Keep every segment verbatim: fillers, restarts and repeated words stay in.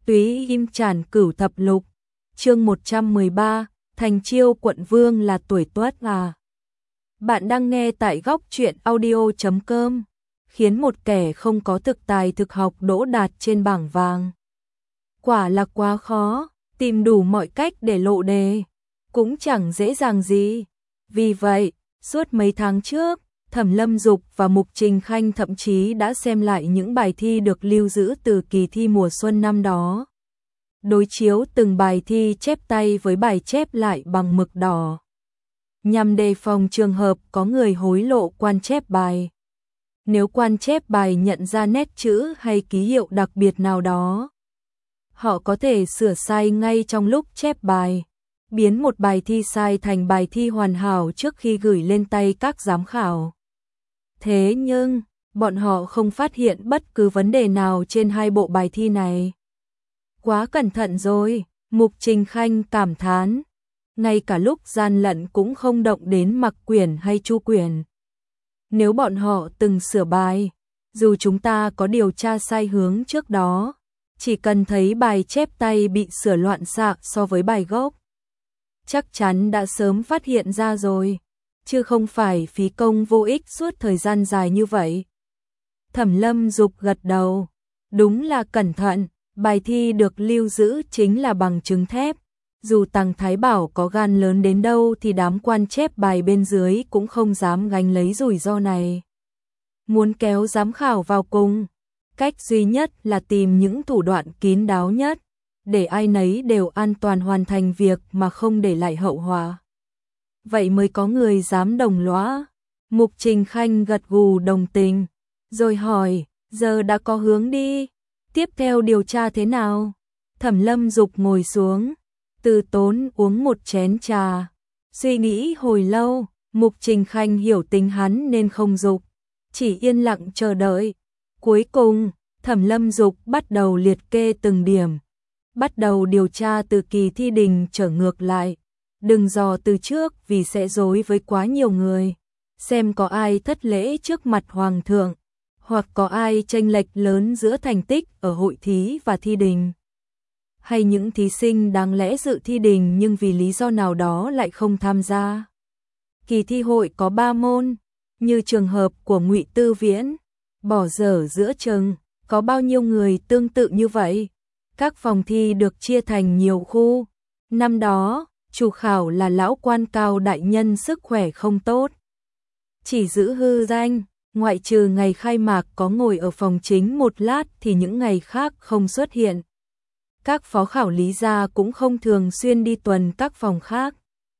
Túy Im Trản Cửu Thập Lục, chương một trăm mười ba, Thành Chiêu quận vương là tuổi tuất à. Bạn đang nghe tại góc truyện audio chấm com, khiến một kẻ không có thực tài thực học đỗ đạt trên bảng vàng. Quả là quá khó, tìm đủ mọi cách để lộ đề, cũng chẳng dễ dàng gì. Vì vậy, suốt mấy tháng trước, Thẩm Lâm Dục và Mục Trình Khanh thậm chí đã xem lại những bài thi được lưu giữ từ kỳ thi mùa xuân năm đó. Đối chiếu từng bài thi chép tay với bài chép lại bằng mực đỏ, nhằm đề phòng trường hợp có người hối lộ quan chép bài. Nếu quan chép bài nhận ra nét chữ hay ký hiệu đặc biệt nào đó, họ có thể sửa sai ngay trong lúc chép bài, biến một bài thi sai thành bài thi hoàn hảo trước khi gửi lên tay các giám khảo. Thế nhưng, bọn họ không phát hiện bất cứ vấn đề nào trên hai bộ bài thi này. Quá cẩn thận rồi, Mục Trình Khanh cảm thán. Ngay cả lúc gian lận cũng không động đến Mặc Quyển hay Chu Quyển. Nếu bọn họ từng sửa bài, dù chúng ta có điều tra sai hướng trước đó, chỉ cần thấy bài chép tay bị sửa loạn xạ so với bài gốc, chắc chắn đã sớm phát hiện ra rồi, chứ không phải phí công vô ích suốt thời gian dài như vậy. Thẩm Lâm Dục gật đầu, đúng là cẩn thận, bài thi được lưu giữ chính là bằng chứng thép. Dù Tằng Thái Bảo có gan lớn đến đâu thì đám quan chép bài bên dưới cũng không dám gánh lấy rủi ro này. Muốn kéo giám khảo vào cùng, cách duy nhất là tìm những thủ đoạn kín đáo nhất, để ai nấy đều an toàn hoàn thành việc mà không để lại hậu họa. Vậy mới có người dám đồng lõa. Mục Trình Khanh gật gù đồng tình, rồi hỏi, giờ đã có hướng đi, tiếp theo điều tra thế nào? Thẩm Lâm Dục ngồi xuống, từ tốn uống một chén trà, suy nghĩ hồi lâu. Mục Trình Khanh hiểu tính hắn nên không dục, chỉ yên lặng chờ đợi. Cuối cùng, Thẩm Lâm Dục bắt đầu liệt kê từng điểm, bắt đầu điều tra từ kỳ thi đình trở ngược lại, đừng dò từ trước vì sẽ rối với quá nhiều người, xem có ai thất lễ trước mặt hoàng thượng, hoặc có ai chênh lệch lớn giữa thành tích ở hội thí và thi đình, hay những thí sinh đáng lẽ dự thi đình nhưng vì lý do nào đó lại không tham gia. Kỳ thi hội có ba môn, như trường hợp của Ngụy Tư Viễn, bỏ dở giữa chừng, có bao nhiêu người tương tự như vậy? Các phòng thi được chia thành nhiều khu. Năm đó, chủ khảo là lão quan cao đại nhân sức khỏe không tốt, chỉ giữ hư danh, ngoại trừ ngày khai mạc có ngồi ở phòng chính một lát thì những ngày khác không xuất hiện. Các phó khảo lý gia cũng không thường xuyên đi tuần các phòng khác.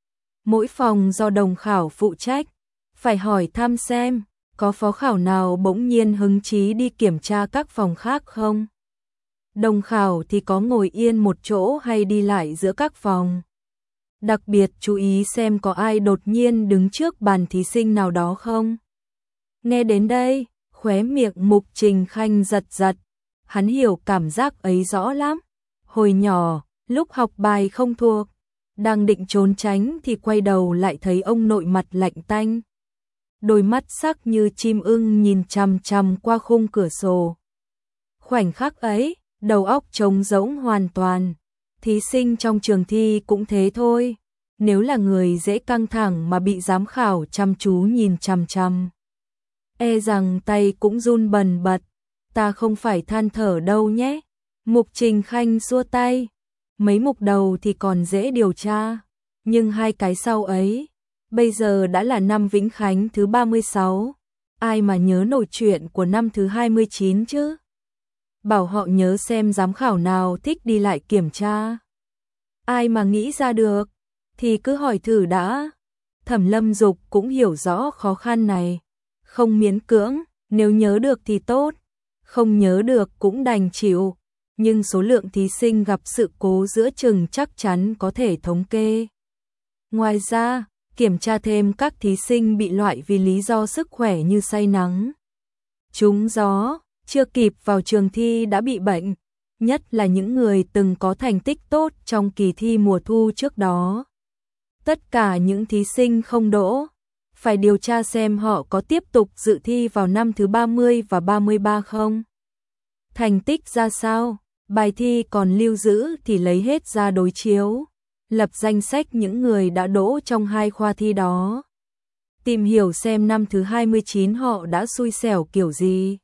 Mỗi phòng do đồng khảo phụ trách, phải hỏi thăm xem có phó khảo nào bỗng nhiên hứng chí đi kiểm tra các phòng khác không. Đồng khảo thì có ngồi yên một chỗ hay đi lại giữa các phòng. Đặc biệt chú ý xem có ai đột nhiên đứng trước bàn thí sinh nào đó không. Nghe đến đây, khóe miệng Mục Trình Khanh giật giật, hắn hiểu cảm giác ấy rõ lắm. Hồi nhỏ, lúc học bài không thuộc, đang định trốn tránh thì quay đầu lại thấy ông nội mặt lạnh tanh, đôi mắt sắc như chim ưng nhìn chằm chằm qua khung cửa sổ. Khoảnh khắc ấy, đầu óc trống rỗng hoàn toàn. Thí sinh trong trường thi cũng thế thôi, nếu là người dễ căng thẳng mà bị giám khảo chăm chú nhìn chằm chằm, e rằng tay cũng run bần bật. Ta không phải than thở đâu nhé. Mục Trình Khanh xua tay, mấy mục đầu thì còn dễ điều tra, nhưng hai cái sau ấy, bây giờ đã là năm Vĩnh Khánh thứ ba mươi sáu, ai mà nhớ nổi chuyện của năm thứ hai mươi chín chứ? Bảo họ nhớ xem giám khảo nào thích đi lại kiểm tra. Ai mà nghĩ ra được, thì cứ hỏi thử đã. Thẩm Lâm Dục cũng hiểu rõ khó khăn này, không miễn cưỡng, nếu nhớ được thì tốt, không nhớ được cũng đành chịu. Nhưng số lượng thí sinh gặp sự cố giữa chừng chắc chắn có thể thống kê. Ngoài ra, kiểm tra thêm các thí sinh bị loại vì lý do sức khỏe như say nắng, trúng gió, chưa kịp vào trường thi đã bị bệnh, nhất là những người từng có thành tích tốt trong kỳ thi mùa thu trước đó. Tất cả những thí sinh không đỗ, phải điều tra xem họ có tiếp tục dự thi vào năm thứ ba mươi và ba mươi ba không. Thành tích ra sao? Bài thi còn lưu giữ thì lấy hết ra đối chiếu, lập danh sách những người đã đỗ trong hai khoa thi đó. Tìm hiểu xem năm thứ hai mươi chín họ đã xui xẻo kiểu gì.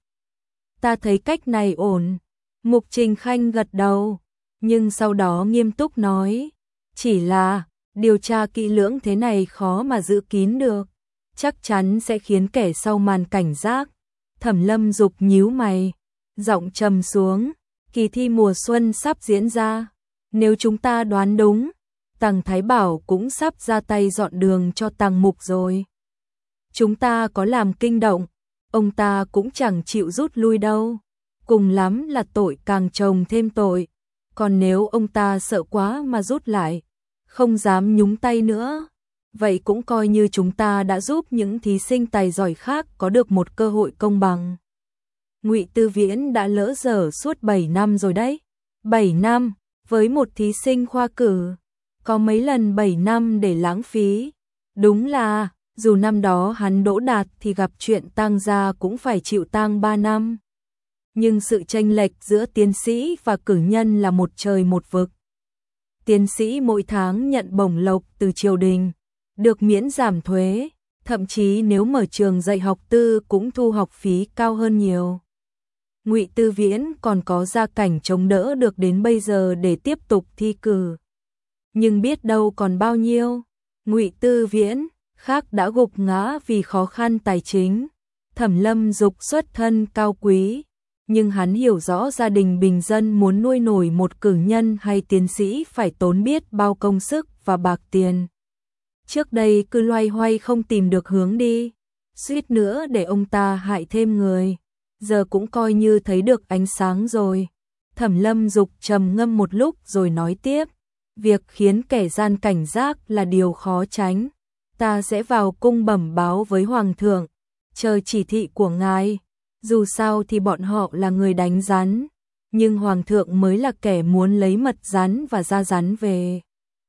Ta thấy cách này ổn. Mục Trình Khanh gật đầu, nhưng sau đó nghiêm túc nói, chỉ là điều tra kỹ lưỡng thế này khó mà giữ kín được, chắc chắn sẽ khiến kẻ sau màn cảnh giác. Thẩm Lâm Dục nhíu mày, giọng trầm xuống, kỳ thi mùa xuân sắp diễn ra, nếu chúng ta đoán đúng, Tằng Thái Bảo cũng sắp ra tay dọn đường cho Tằng Mục rồi. Chúng ta có làm kinh động, ông ta cũng chẳng chịu rút lui đâu, cùng lắm là tội càng chồng thêm tội, còn nếu ông ta sợ quá mà rút lại, không dám nhúng tay nữa, vậy cũng coi như chúng ta đã giúp những thí sinh tài giỏi khác có được một cơ hội công bằng. Ngụy Tư Viễn đã lỡ dở suốt bảy năm rồi đấy. bảy năm, với một thí sinh khoa cử, có mấy lần bảy năm để lãng phí. Đúng là, dù năm đó hắn đỗ đạt thì gặp chuyện tang gia cũng phải chịu tang ba năm. Nhưng sự chênh lệch giữa tiến sĩ và cử nhân là một trời một vực. Tiến sĩ mỗi tháng nhận bổng lộc từ triều đình, được miễn giảm thuế, thậm chí nếu mở trường dạy học tư cũng thu học phí cao hơn nhiều. Ngụy Tư Viễn còn có gia cảnh chống đỡ được đến bây giờ để tiếp tục thi cử. Nhưng biết đâu còn bao nhiêu, Ngụy Tư Viễn khác đã gục ngã vì khó khăn tài chính. Thẩm Lâm Dục xuất thân cao quý, nhưng hắn hiểu rõ gia đình bình dân muốn nuôi nổi một cử nhân hay tiến sĩ phải tốn biết bao công sức và bạc tiền. Trước đây cứ loay hoay không tìm được hướng đi, suýt nữa để ông ta hại thêm người, giờ cũng coi như thấy được ánh sáng rồi. Thẩm Lâm Dục trầm ngâm một lúc rồi nói tiếp, việc khiến kẻ gian cảnh giác là điều khó tránh, ta sẽ vào cung bẩm báo với Hoàng thượng, chờ chỉ thị của ngài. Dù sao thì bọn họ là người đánh rắn, nhưng Hoàng thượng mới là kẻ muốn lấy mật rắn và da rắn về.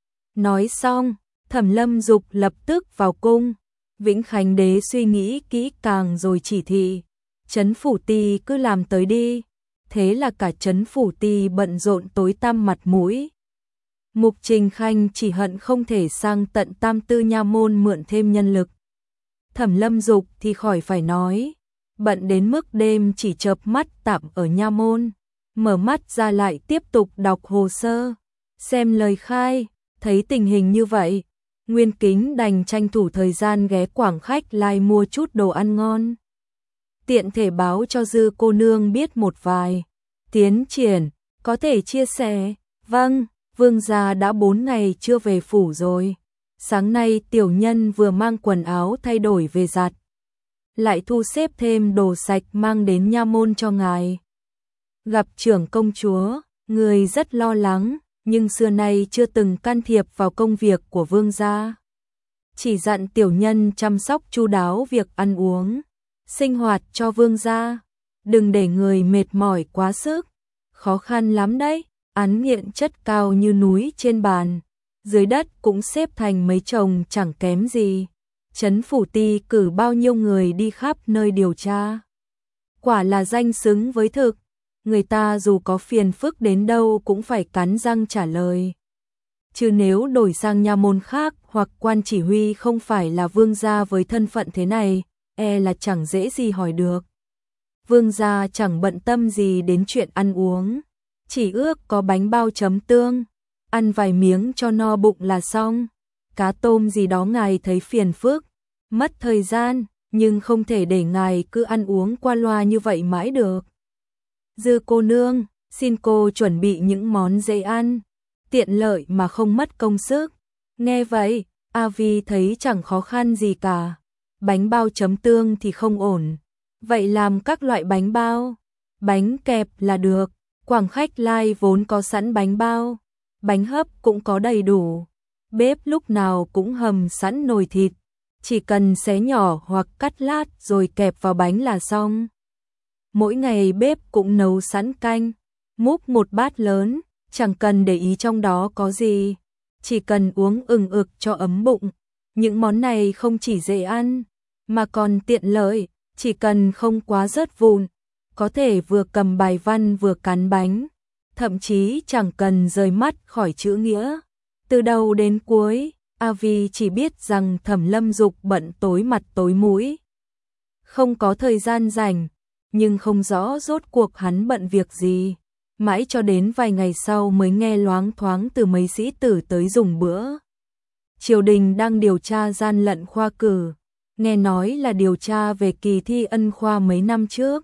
Nói xong, Thẩm Lâm Dục lập tức vào cung. Vĩnh Khánh đế suy nghĩ kỹ càng rồi chỉ thị, Trấn Phủ Ty cứ làm tới đi. Thế là cả Trấn Phủ Ty bận rộn tối tăm mặt mũi. Mục Trình Khanh chỉ hận không thể sang tận Tam Tư Nha môn mượn thêm nhân lực. Thẩm Lâm Dục thì khỏi phải nói, bận đến mức đêm chỉ chợp mắt tạm ở nha môn, mở mắt ra lại tiếp tục đọc hồ sơ, xem lời khai. Thấy tình hình như vậy, Nguyên Kính đành tranh thủ thời gian ghé Quảng Khách Lai mua chút đồ ăn ngon. Tiện thể báo cho Dư cô nương biết một vài tiến triển, có thể chia sẻ. Vâng, vương gia đã bốn ngày chưa về phủ rồi. Sáng nay tiểu nhân vừa mang quần áo thay đổi về giặt, lại thu xếp thêm đồ sạch mang đến nha môn cho ngài. Gặp trưởng công chúa, người rất lo lắng, nhưng xưa nay chưa từng can thiệp vào công việc của vương gia. Chỉ dặn tiểu nhân chăm sóc chu đáo việc ăn uống, sinh hoạt cho vương gia, đừng để người mệt mỏi quá sức. Khó khăn lắm đấy, án nghiện chất cao như núi trên bàn, dưới đất cũng xếp thành mấy chồng chẳng kém gì. Trấn Phủ Ty cử bao nhiêu người đi khắp nơi điều tra, quả là danh xứng với thực. Người ta dù có phiền phức đến đâu cũng phải cắn răng trả lời. Chứ nếu đổi sang nha môn khác hoặc quan chỉ huy không phải là vương gia với thân phận thế này, e là chẳng dễ gì hỏi được. Vương gia chẳng bận tâm gì đến chuyện ăn uống, chỉ ước có bánh bao chấm tương, ăn vài miếng cho no bụng là xong. Cá tôm gì đó ngài thấy phiền phức, mất thời gian, nhưng không thể để ngài cứ ăn uống qua loa như vậy mãi được. Dư cô nương, xin cô chuẩn bị những món dễ ăn, tiện lợi mà không mất công sức. Nghe vậy, A Vi thấy chẳng khó khăn gì cả. Bánh bao chấm tương thì không ổn, vậy làm các loại bánh bao, bánh kẹp là được. Quảng Khách Lai vốn có sẵn bánh bao, bánh hấp cũng có đầy đủ. Bếp lúc nào cũng hầm sẵn nồi thịt, chỉ cần xé nhỏ hoặc cắt lát rồi kẹp vào bánh là xong. Mỗi ngày bếp cũng nấu sẵn canh, múc một bát lớn, chẳng cần để ý trong đó có gì, chỉ cần uống ừng ực cho ấm bụng. Những món này không chỉ dễ ăn, mà còn tiện lợi, chỉ cần không quá rớt vụn, có thể vừa cầm bài văn vừa cắn bánh, thậm chí chẳng cần rời mắt khỏi chữ nghĩa. Từ đầu đến cuối, A Vi chỉ biết rằng Thẩm Lâm Dục bận tối mặt tối mũi, không có thời gian rảnh, nhưng không rõ rốt cuộc hắn bận việc gì. Mãi cho đến vài ngày sau mới nghe loáng thoáng từ mấy sĩ tử tới dùng bữa. Triều đình đang điều tra gian lận khoa cử, nghe nói là điều tra về kỳ thi ân khoa mấy năm trước.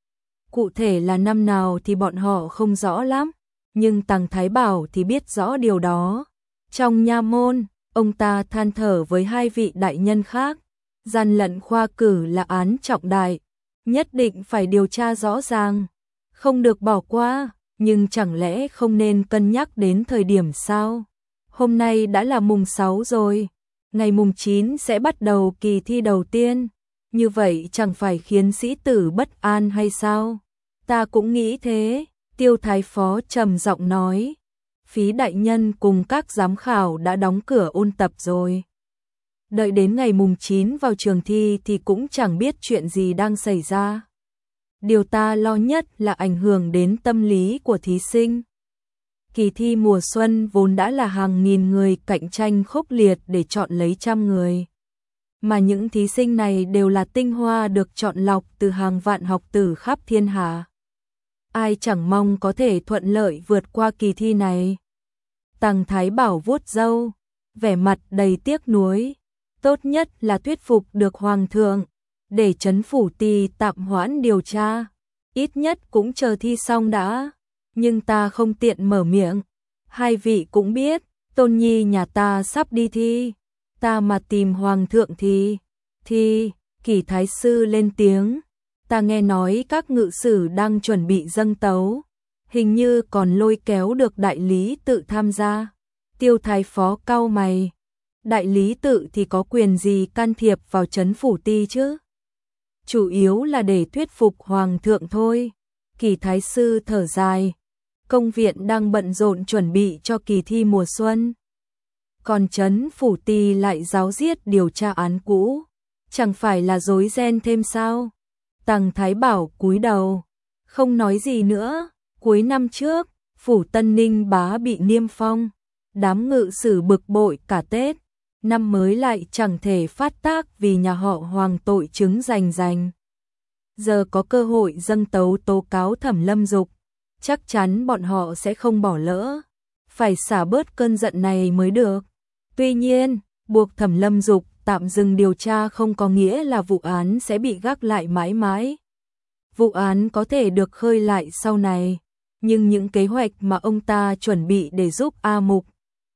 Cụ thể là năm nào thì bọn họ không rõ lắm, nhưng Tằng Thái Bảo thì biết rõ điều đó. Trong nha môn, ông ta than thở với hai vị đại nhân khác, gian lận khoa cử là án trọng đại, nhất định phải điều tra rõ ràng, không được bỏ qua, nhưng chẳng lẽ không nên cân nhắc đến thời điểm sao? Hôm nay đã là mùng sáu rồi, ngày mùng chín sẽ bắt đầu kỳ thi đầu tiên, như vậy chẳng phải khiến sĩ tử bất an hay sao? Ta cũng nghĩ thế, Tiêu Thái Phó trầm giọng nói. Phí đại nhân cùng các giám khảo đã đóng cửa ôn tập rồi. Đợi đến ngày mùng chín vào trường thi thì cũng chẳng biết chuyện gì đang xảy ra. Điều ta lo nhất là ảnh hưởng đến tâm lý của thí sinh. Kỳ thi mùa xuân vốn đã là hàng nghìn người cạnh tranh khốc liệt để chọn lấy trăm người. Mà những thí sinh này đều là tinh hoa được chọn lọc từ hàng vạn học tử khắp thiên hạ. Ai chẳng mong có thể thuận lợi vượt qua kỳ thi này. Tằng Thái Bảo vuốt râu, vẻ mặt đầy tiếc nuối. Tốt nhất là thuyết phục được Hoàng thượng, để Trấn Phủ Ty tạm hoãn điều tra. Ít nhất cũng chờ thi xong đã. Nhưng ta không tiện mở miệng. Hai vị cũng biết, Tôn Nhi nhà ta sắp đi thi. Ta mà tìm Hoàng thượng thì... Thì... Kỷ Thái Sư lên tiếng. Ta nghe nói các ngự sử đang chuẩn bị dâng tấu. Hình như còn lôi kéo được đại lý tự tham gia. Tiêu Thái Phó cau mày. Đại lý tự thì có quyền gì can thiệp vào Trấn Phủ Ty chứ? Chủ yếu là để thuyết phục Hoàng thượng thôi. Kỷ Thái Sư thở dài. Công viện đang bận rộn chuẩn bị cho kỳ thi mùa xuân. Còn Trấn Phủ Ty lại giáo diết điều tra án cũ. Chẳng phải là rối ren thêm sao? Tằng Thái Bảo cúi đầu, không nói gì nữa. Cuối năm trước, Phủ Tân Ninh Bá bị niêm phong. Đám ngự sử bực bội cả Tết. Năm mới lại chẳng thể phát tác vì nhà họ Hoàng tội chứng rành rành. Giờ có cơ hội dâng tấu tố cáo Thẩm Lâm Dục, chắc chắn bọn họ sẽ không bỏ lỡ. Phải xả bớt cơn giận này mới được. Tuy nhiên, buộc Thẩm Lâm Dục tạm dừng điều tra không có nghĩa là vụ án sẽ bị gác lại mãi mãi. Vụ án có thể được khơi lại sau này, nhưng những kế hoạch mà ông ta chuẩn bị để giúp A Mục,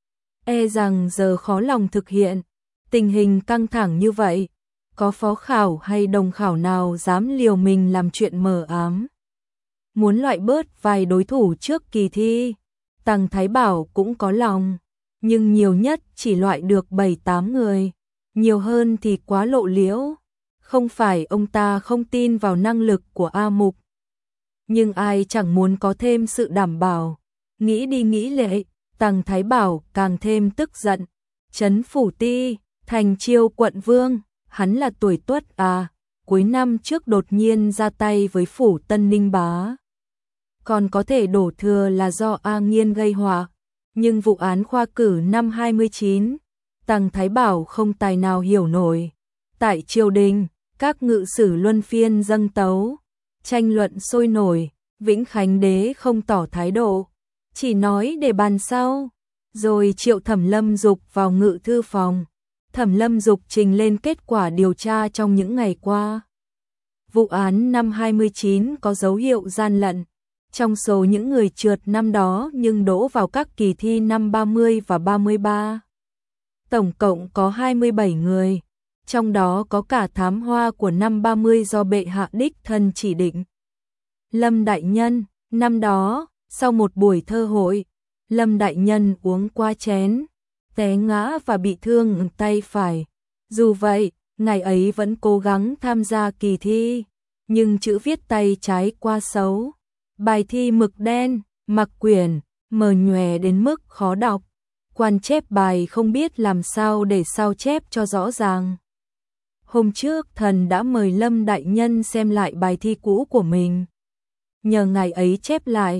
e rằng giờ khó lòng thực hiện. Tình hình căng thẳng như vậy, có phó khảo hay đồng khảo nào dám liều mình làm chuyện mờ ám. Muốn loại bớt vài đối thủ trước kỳ thi, Tằng Thái Bảo cũng có lòng, nhưng nhiều nhất chỉ loại được bảy tám người, nhiều hơn thì quá lộ liễu. Không phải ông ta không tin vào năng lực của A Mục, nhưng ai chẳng muốn có thêm sự đảm bảo. Nghĩ đi nghĩ lại, Tằng Thái Bảo càng thêm tức giận. Trấn Phủ Ty, Thành Chiêu quận vương, hắn là tuổi Tuất à, cuối năm trước đột nhiên ra tay với Phủ Tân Ninh Bá. Còn có thể đổ thừa là do A Nghiên gây họa, nhưng vụ án khoa cử năm hai mươi chín, Tằng Thái Bảo không tài nào hiểu nổi. Tại triều đình, các ngự sử luân phiên dâng tấu, tranh luận sôi nổi. Vĩnh Khánh đế không tỏ thái độ, chỉ nói để bàn sau, rồi triệu Thẩm Lâm Dục vào ngự thư phòng. Thẩm Lâm Dục trình lên kết quả điều tra trong những ngày qua. Vụ án năm hai mươi chín có dấu hiệu gian lận. Trong số những người trượt năm đó nhưng đỗ vào các kỳ thi năm ba mươi và ba mươi ba, tổng cộng có hai mươi bảy người, trong đó có cả thám hoa của năm ba mươi do bệ hạ đích thân chỉ định. Lâm đại nhân, năm đó, sau một buổi thơ hội, Lâm đại nhân uống qua chén, té ngã và bị thương tay phải. Dù vậy, ngày ấy vẫn cố gắng tham gia kỳ thi, nhưng chữ viết tay trái quá xấu. Bài thi mực đen, mặc quyển, mờ nhòe đến mức khó đọc. Quan chép bài không biết làm sao để sao chép cho rõ ràng. Hôm trước thần đã mời Lâm đại nhân xem lại bài thi cũ của mình. Nhờ ngày ấy chép lại,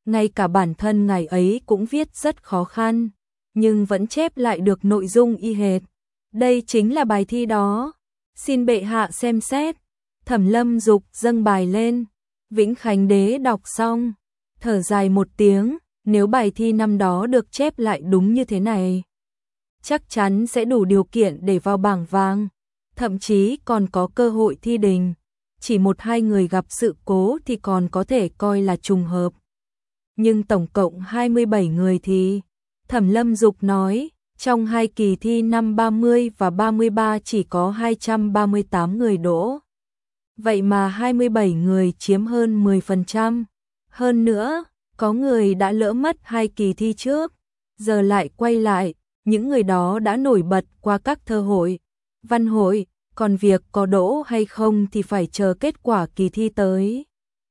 ngay cả bản thân ngài ấy cũng viết rất khó khăn, nhưng vẫn chép lại được nội dung y hệt. Đây chính là bài thi đó, xin bệ hạ xem xét. Thẩm Lâm Dục dâng bài lên, Vĩnh Khánh Đế đọc xong, thở dài một tiếng, nếu bài thi năm đó được chép lại đúng như thế này, chắc chắn sẽ đủ điều kiện để vào bảng vàng, thậm chí còn có cơ hội thi đình. Chỉ một hai người gặp sự cố thì còn có thể coi là trùng hợp. Nhưng tổng cộng hai mươi bảy người thì, Thẩm Lâm Dục nói, trong hai kỳ thi năm ba mươi và ba mươi ba chỉ có hai trăm ba mươi tám người đỗ. Vậy mà hai mươi bảy người chiếm hơn mười phần trăm. Hơn nữa, có người đã lỡ mất hai kỳ thi trước, giờ lại quay lại, những người đó đã nổi bật qua các thơ hội, văn hội, còn việc có đỗ hay không thì phải chờ kết quả kỳ thi tới.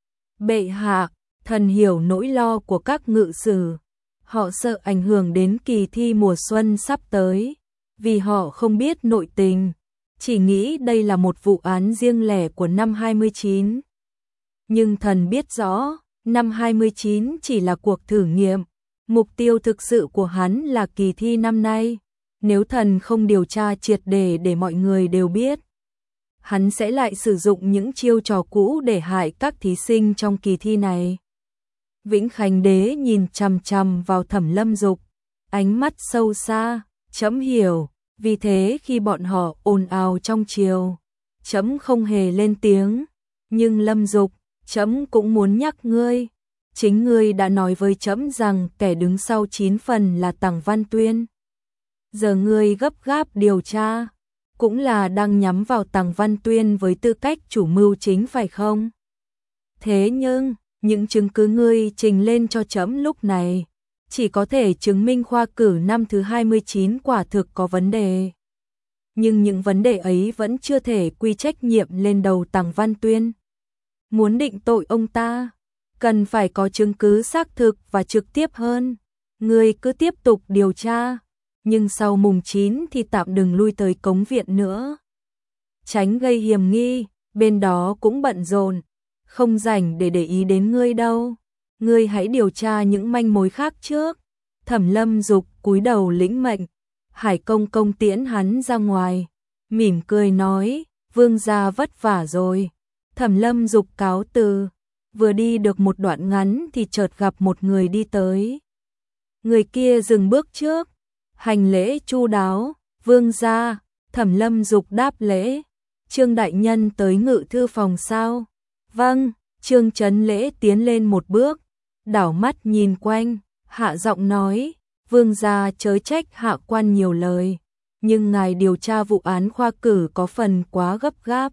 Bệ hạ, thần hiểu nỗi lo của các ngự sử, họ sợ ảnh hưởng đến kỳ thi mùa xuân sắp tới, vì họ không biết nội tình, chỉ nghĩ đây là một vụ án riêng lẻ của năm hai mươi chín. Nhưng thần biết rõ, năm hai mươi chín chỉ là cuộc thử nghiệm, mục tiêu thực sự của hắn là kỳ thi năm nay. Nếu thần không điều tra triệt để để mọi người đều biết, hắn sẽ lại sử dụng những chiêu trò cũ để hại các thí sinh trong kỳ thi này. Vĩnh Khánh Đế nhìn chằm chằm vào Thẩm Lâm Dục, ánh mắt sâu xa, trẫm hiểu, vì thế khi bọn họ ồn ào trong triều, trẫm không hề lên tiếng, nhưng Lâm Dục, trẫm cũng muốn nhắc ngươi, chính ngươi đã nói với trẫm rằng kẻ đứng sau chín phần là Tằng Văn Tuyên. Giờ ngươi gấp gáp điều tra, cũng là đang nhắm vào Tằng Văn Tuyên với tư cách chủ mưu chính phải không? Thế nhưng, những chứng cứ ngươi trình lên cho trẫm lúc này, chỉ có thể chứng minh khoa cử năm thứ hai mươi chín quả thực có vấn đề. Nhưng những vấn đề ấy vẫn chưa thể quy trách nhiệm lên đầu Tằng Văn Tuyên. Muốn định tội ông ta, cần phải có chứng cứ xác thực và trực tiếp hơn. Ngươi cứ tiếp tục điều tra, nhưng sau mùng chín thì tạm đừng lui tới Cống Viện nữa. Tránh gây hiểm nghi, bên đó cũng bận rộn, không rảnh để để ý đến ngươi đâu. Ngươi hãy điều tra những manh mối khác trước. Thẩm Lâm Dục cúi đầu lĩnh mệnh, Hải Công công tiễn hắn ra ngoài, mỉm cười nói, vương gia vất vả rồi. Thẩm Lâm Dục cáo từ, vừa đi được một đoạn ngắn thì chợt gặp một người đi tới. Người kia dừng bước trước, hành lễ chu đáo, vương gia. Thẩm Lâm Dục đáp lễ, Trương đại nhân tới ngự thư phòng sao? Vâng. Trương Chấn Lễ tiến lên một bước, đảo mắt nhìn quanh, hạ giọng nói, vương gia chớ trách hạ quan nhiều lời, nhưng ngài điều tra vụ án khoa cử có phần quá gấp gáp.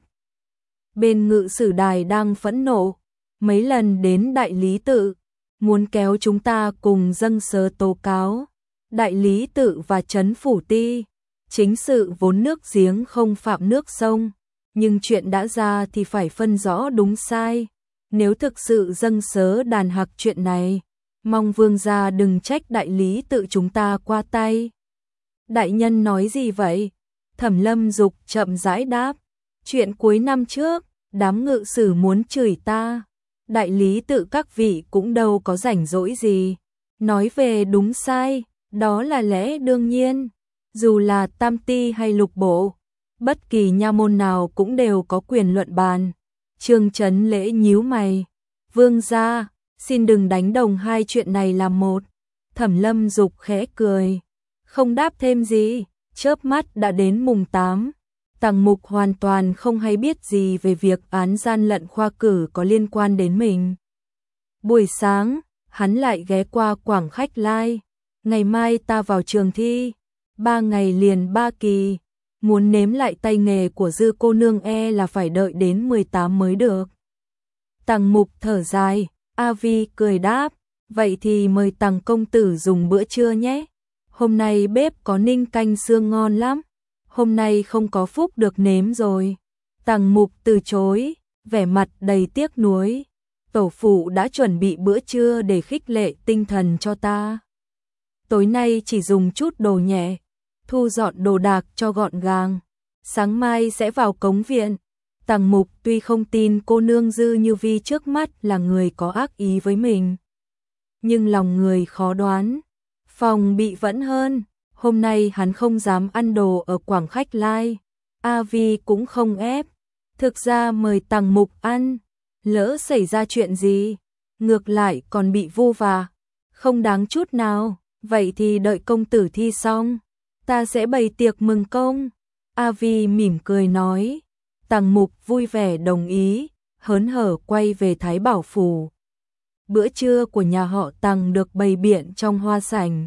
Bên ngự sử đài đang phẫn nộ, mấy lần đến đại lý tự, muốn kéo chúng ta cùng dâng sớ tố cáo. Đại lý tự và trấn phủ ti, chính sự vốn nước giếng không phạm nước sông, nhưng chuyện đã ra thì phải phân rõ đúng sai. Nếu thực sự dâng sớ đàn hạc chuyện này, mong vương gia đừng trách đại lý tự chúng ta qua tay. Đại nhân nói gì vậy? Thẩm Lâm Dục chậm rãi đáp, chuyện cuối năm trước, đám ngự sử muốn chửi ta, đại lý tự các vị cũng đâu có rảnh rỗi gì. Nói về đúng sai, đó là lẽ đương nhiên, dù là tam ti hay lục bộ, bất kỳ nha môn nào cũng đều có quyền luận bàn. Trương Chấn Lễ nhíu mày, vương gia, xin đừng đánh đồng hai chuyện này làm một. Thẩm Lâm Dục khẽ cười, không đáp thêm gì, chớp mắt đã đến mùng tám. Tằng Mục hoàn toàn không hay biết gì về việc án gian lận khoa cử có liên quan đến mình. Buổi sáng, hắn lại ghé qua Quảng Khách Lai, ngày mai ta vào trường thi, ba ngày liền ba kỳ. Muốn nếm lại tay nghề của Dư cô nương e là phải đợi đến mười tám mới được. Tằng Mục thở dài, A Vi cười đáp, vậy thì mời Tằng công tử dùng bữa trưa nhé. Hôm nay bếp có ninh canh xương ngon lắm, hôm nay không có phúc được nếm rồi. Tằng Mục từ chối, vẻ mặt đầy tiếc nuối. Tổ phụ đã chuẩn bị bữa trưa để khích lệ tinh thần cho ta. Tối nay chỉ dùng chút đồ nhẹ, thu dọn đồ đạc cho gọn gàng, sáng mai sẽ vào Cống Viện. Tằng Mục tuy không tin cô nương Dư Như Vi trước mắt là người có ác ý với mình, nhưng lòng người khó đoán, phòng bị vẫn hơn. Hôm nay hắn không dám ăn đồ ở Quảng Khách Lai, A Vi cũng không ép, thực ra mời Tằng Mục ăn, lỡ xảy ra chuyện gì, ngược lại còn bị vu vạ, không đáng chút nào. Vậy thì đợi công tử thi xong, ta sẽ bày tiệc mừng công. A Vi mỉm cười nói. Tằng Mục vui vẻ đồng ý, hớn hở quay về Thái Bảo phủ. Bữa trưa của nhà họ Tằng được bày biện trong hoa sảnh.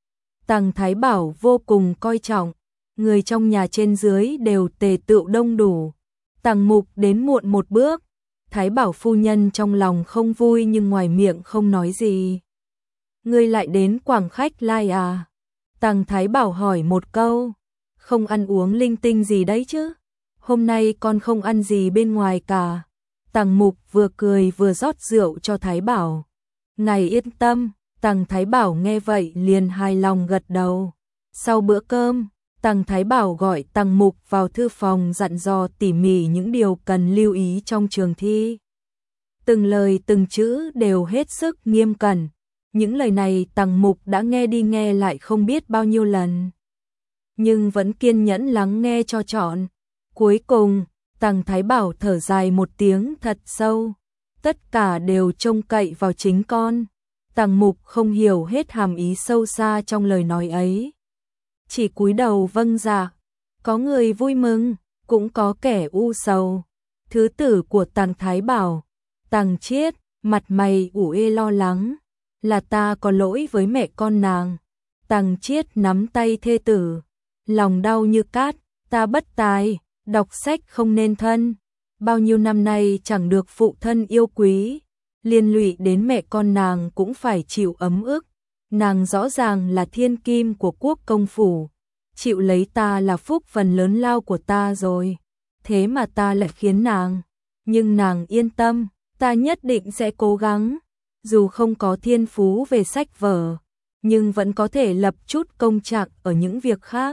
Tằng Thái Bảo vô cùng coi trọng, người trong nhà trên dưới đều tề tựu đông đủ. Tằng Mục đến muộn một bước, Thái Bảo phu nhân trong lòng không vui nhưng ngoài miệng không nói gì. Ngươi lại đến Quảng Khách Lai à? Tằng Thái Bảo hỏi một câu, không ăn uống linh tinh gì đấy chứ? Hôm nay con không ăn gì bên ngoài cả. Tằng Mục vừa cười vừa rót rượu cho Thái Bảo. Ngài yên tâm. Tằng Thái Bảo nghe vậy liền hài lòng gật đầu. Sau bữa cơm, Tằng Thái Bảo gọi Tằng Mục vào thư phòng dặn dò tỉ mỉ những điều cần lưu ý trong trường thi. Từng lời từng chữ đều hết sức nghiêm cẩn. Những lời này Tằng Mục đã nghe đi nghe lại không biết bao nhiêu lần, nhưng vẫn kiên nhẫn lắng nghe cho trọn. Cuối cùng, Tằng Thái Bảo thở dài một tiếng thật sâu. Tất cả đều trông cậy vào chính con. Tằng Mục không hiểu hết hàm ý sâu xa trong lời nói ấy, chỉ cúi đầu vâng dạ. Có người vui mừng, cũng có kẻ u sầu. Thứ tử của Tằng Thái Bảo, Tằng Chiết, mặt mày ủ ê lo lắng. Là ta có lỗi với mẹ con nàng. Tằng Chiết nắm tay thê tử, lòng đau như cát. Ta bất tài, đọc sách không nên thân, bao nhiêu năm nay chẳng được phụ thân yêu quý, liên lụy đến mẹ con nàng cũng phải chịu ấm ức. Nàng rõ ràng là thiên kim của quốc công phủ, chịu lấy ta là phúc phần lớn lao của ta rồi, thế mà ta lại khiến nàng. Nhưng nàng yên tâm, ta nhất định sẽ cố gắng. Dù không có thiên phú về sách vở, nhưng vẫn có thể lập chút công trạng ở những việc khác,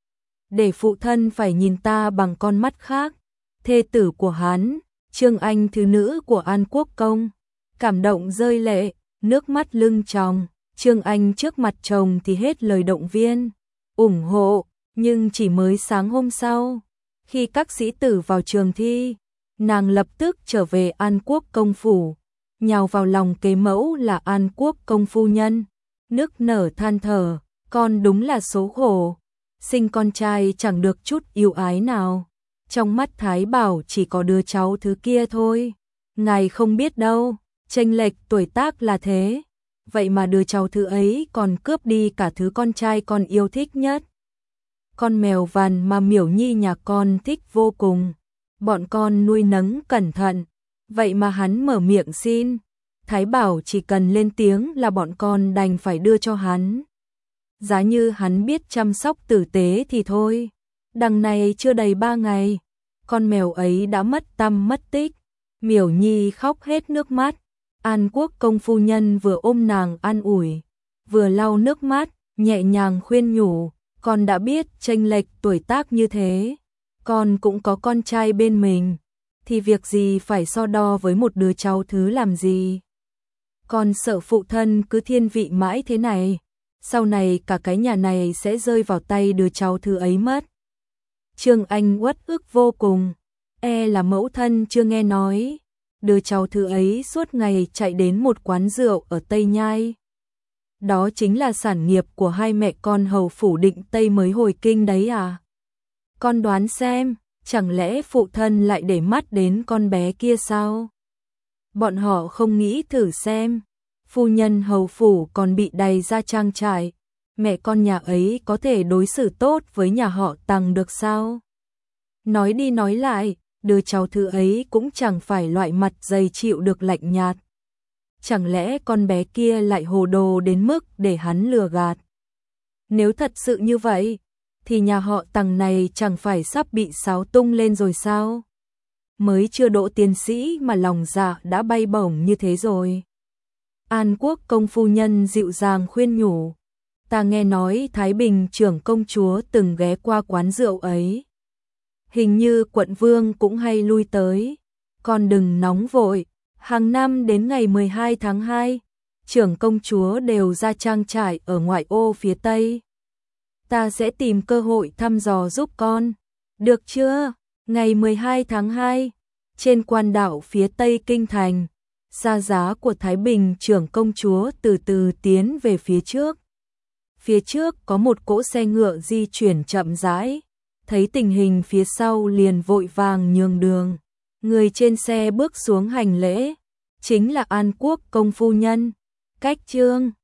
để phụ thân phải nhìn ta bằng con mắt khác. Thê tử của hắn, Trương Anh thứ nữ của An Quốc công, cảm động rơi lệ, nước mắt lưng tròng. Trương Anh trước mặt chồng thì hết lời động viên, ủng hộ, nhưng chỉ mới sáng hôm sau, khi các sĩ tử vào trường thi, nàng lập tức trở về An Quốc công phủ, nhào vào lòng kế mẫu là An Quốc công phu nhân, nức nở than thở, con đúng là số khổ, sinh con trai chẳng được chút yêu ái nào. Trong mắt Thái Bảo chỉ có đứa cháu thứ kia thôi. Ngài không biết đâu, chênh lệch tuổi tác là thế. Vậy mà đứa cháu thứ ấy còn cướp đi cả thứ con trai con yêu thích nhất. Con mèo vằn mà Miểu Nhi nhà con thích vô cùng. Bọn con nuôi nấng cẩn thận. Vậy mà hắn mở miệng xin. Thái Bảo chỉ cần lên tiếng là bọn con đành phải đưa cho hắn. Giá như hắn biết chăm sóc tử tế thì thôi. Đằng này chưa đầy ba ngày, con mèo ấy đã mất tăm mất tích. Miểu Nhi khóc hết nước mắt. An Quốc công phu nhân vừa ôm nàng an ủi, vừa lau nước mắt, nhẹ nhàng khuyên nhủ, con đã biết chênh lệch tuổi tác như thế, con cũng có con trai bên mình, thì việc gì phải so đo với một đứa cháu thứ làm gì. Con sợ phụ thân cứ thiên vị mãi thế này, sau này cả cái nhà này sẽ rơi vào tay đứa cháu thứ ấy mất. Trương Anh uất ức vô cùng, e là mẫu thân chưa nghe nói, đứa cháu thứ ấy suốt ngày chạy đến một quán rượu ở Tây Nhai. Đó chính là sản nghiệp của hai mẹ con hầu phủ Định Tây mới hồi kinh đấy à? Con đoán xem, chẳng lẽ phụ thân lại để mắt đến con bé kia sao? Bọn họ không nghĩ thử xem, phu nhân hầu phủ còn bị đày ra trang trại, mẹ con nhà ấy có thể đối xử tốt với nhà họ Tằng được sao? Nói đi nói lại, đứa cháu thứ ấy cũng chẳng phải loại mặt dày chịu được lạnh nhạt. Chẳng lẽ con bé kia lại hồ đồ đến mức để hắn lừa gạt? Nếu thật sự như vậy, thì nhà họ Tằng này chẳng phải sắp bị xáo tung lên rồi sao? Mới chưa đỗ tiến sĩ mà lòng dạ đã bay bổng như thế rồi. An Quốc công phu nhân dịu dàng khuyên nhủ, ta nghe nói Thái Bình trưởng công chúa từng ghé qua quán rượu ấy. Hình như quận vương cũng hay lui tới, con đừng nóng vội, hàng năm đến ngày mười hai tháng hai, trưởng công chúa đều ra trang trại ở ngoại ô phía Tây. Ta sẽ tìm cơ hội thăm dò giúp con. Được chưa? Ngày mười hai tháng hai, trên quan đảo phía Tây Kinh Thành, xa giá của Thái Bình trưởng công chúa từ từ tiến về phía trước. Phía trước có một cỗ xe ngựa di chuyển chậm rãi, thấy tình hình phía sau liền vội vàng nhường đường. Người trên xe bước xuống hành lễ, chính là An Quốc công phu nhân, Cách Trương.